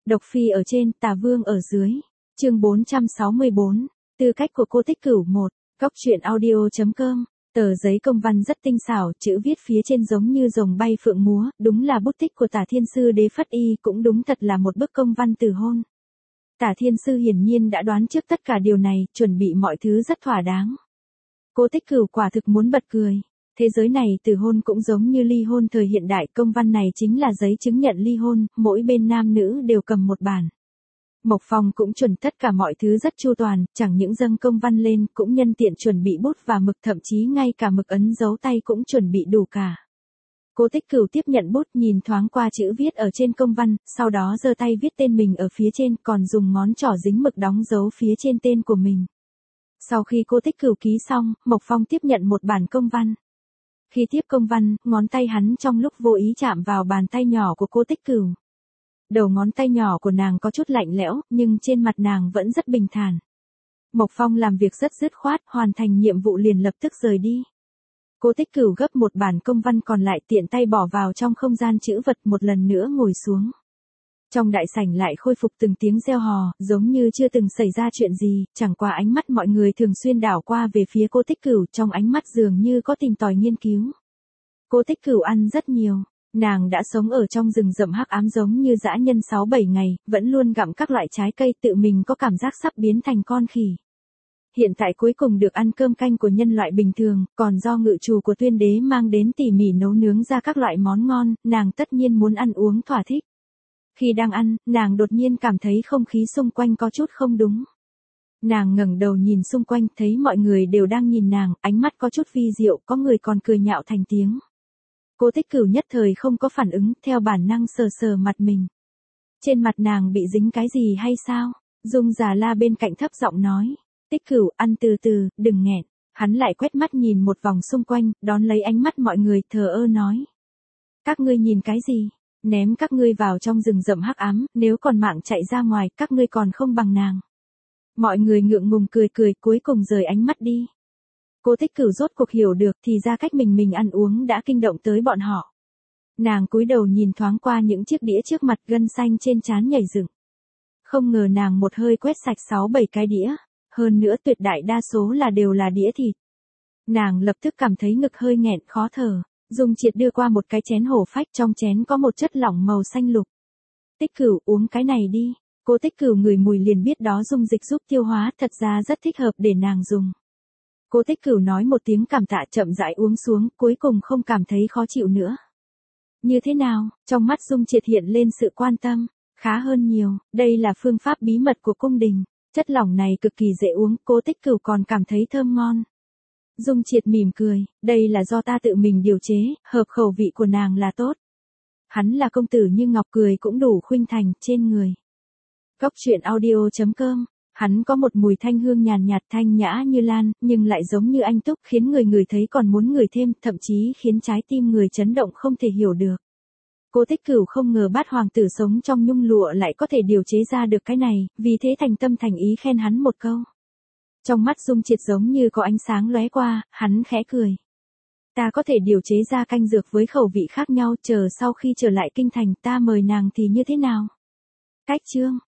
Độc phi ở trên, tà vương ở dưới. Chương 464, tư cách của cô Tích Cửu 1, góc truyện audio.com. Tờ giấy công văn rất tinh xảo, chữ viết phía trên giống như rồng bay phượng múa, đúng là bút tích của Tả Thiên Sư Đế Phất Y, cũng đúng thật là một bức công văn từ hôn. Tả Thiên Sư hiển nhiên đã đoán trước tất cả điều này, chuẩn bị mọi thứ rất thỏa đáng. Cô Tích Cửu quả thực muốn bật cười. Thế giới này từ hôn cũng giống như ly hôn thời hiện đại, công văn này chính là giấy chứng nhận ly hôn, mỗi bên nam nữ đều cầm một bản. Mộc Phong cũng chuẩn tất cả mọi thứ rất chu toàn, chẳng những dâng công văn lên, cũng nhân tiện chuẩn bị bút và mực, thậm chí ngay cả mực ấn dấu tay cũng chuẩn bị đủ cả. Cô Tích Cửu tiếp nhận bút, nhìn thoáng qua chữ viết ở trên công văn, sau đó giơ tay viết tên mình ở phía trên, còn dùng ngón trỏ dính mực đóng dấu phía trên tên của mình. Sau khi cô Tích Cửu ký xong, Mộc Phong tiếp nhận một bản công văn. Khi tiếp công văn, ngón tay hắn trong lúc vô ý chạm vào bàn tay nhỏ của cô Tích Cửu. Đầu ngón tay nhỏ của nàng có chút lạnh lẽo, nhưng trên mặt nàng vẫn rất bình thản. Mộc Phong làm việc rất dứt khoát, hoàn thành nhiệm vụ liền lập tức rời đi. Cô Tích Cửu gấp một bản công văn còn lại, tiện tay bỏ vào trong không gian trữ vật, một lần nữa ngồi xuống. Trong đại sảnh lại khôi phục từng tiếng reo hò, giống như chưa từng xảy ra chuyện gì, chẳng qua ánh mắt mọi người thường xuyên đảo qua về phía cô Tích Cửu, trong ánh mắt dường như có tìm tòi nghiên cứu. Cô Tích Cửu ăn rất nhiều. Nàng đã sống ở trong rừng rậm hắc ám giống như dã nhân 6-7 ngày, vẫn luôn gặm các loại trái cây, tự mình có cảm giác sắp biến thành con khỉ. Hiện tại cuối cùng được ăn cơm canh của nhân loại bình thường, còn do ngự trù của Tuyên Đế mang đến tỉ mỉ nấu nướng ra các loại món ngon, nàng tất nhiên muốn ăn uống thỏa thích. Khi đang ăn, nàng đột nhiên cảm thấy không khí xung quanh có chút không đúng. Nàng ngẩng đầu nhìn xung quanh, thấy mọi người đều đang nhìn nàng, ánh mắt có chút vi diệu, có người còn cười nhạo thành tiếng. Cô Tích Cửu nhất thời không có phản ứng, theo bản năng sờ sờ mặt mình. Trên mặt nàng bị dính cái gì hay sao? Dung Già La bên cạnh thấp giọng nói. Tích Cửu, ăn từ từ, đừng nghẹn. Hắn lại quét mắt nhìn một vòng xung quanh, đón lấy ánh mắt mọi người, thờ ơ nói. Các ngươi nhìn cái gì? Ném các ngươi vào trong rừng rậm hắc ám, nếu còn mạng chạy ra ngoài, các ngươi còn không bằng nàng. Mọi người ngượng ngùng cười cười, cuối cùng rời ánh mắt đi. Cô Tích Cửu rốt cuộc hiểu được, thì ra cách mình ăn uống đã kinh động tới bọn họ. Nàng cúi đầu nhìn thoáng qua những chiếc đĩa trước mặt, gân xanh trên trán nhảy dựng. Không ngờ nàng một hơi quét sạch 6-7 cái đĩa, hơn nữa tuyệt đại đa số đều là đĩa thịt. Nàng lập tức cảm thấy ngực hơi nghẹn, khó thở. Dung Triệt đưa qua một cái chén hổ phách, trong chén có một chất lỏng màu xanh lục. Tích Cửu, uống cái này đi. Cô Tích Cửu ngửi mùi liền biết đó dung dịch giúp tiêu hóa, thật ra rất thích hợp để nàng dùng. Cô Tích Cửu nói một tiếng cảm tạ, chậm rãi uống xuống, cuối cùng không cảm thấy khó chịu nữa. Như thế nào? Trong mắt Dung Triệt hiện lên sự quan tâm. Khá hơn nhiều, đây là phương pháp bí mật của cung đình. Chất lỏng này cực kỳ dễ uống, cô Tích Cửu còn cảm thấy thơm ngon. Dung Triệt mỉm cười, đây là do ta tự mình điều chế, hợp khẩu vị của nàng là tốt. Hắn là công tử như ngọc, cười cũng đủ khuynh thành, trên người. Góc truyện audio.com. Hắn có một mùi thanh hương nhàn nhạt, thanh nhã như lan, nhưng lại giống như anh túc, khiến người ngửi thấy còn muốn ngửi thêm, thậm chí khiến trái tim người chấn động không thể hiểu được. Cô Tích Cửu không ngờ Bát hoàng tử sống trong nhung lụa lại có thể điều chế ra được cái này, vì thế thành tâm thành ý khen hắn một câu. Trong mắt Dung Triệt giống như có ánh sáng lóe qua, hắn khẽ cười. Ta có thể điều chế ra canh dược với khẩu vị khác nhau, chờ sau khi trở lại kinh thành ta mời nàng thì như thế nào? Cách chương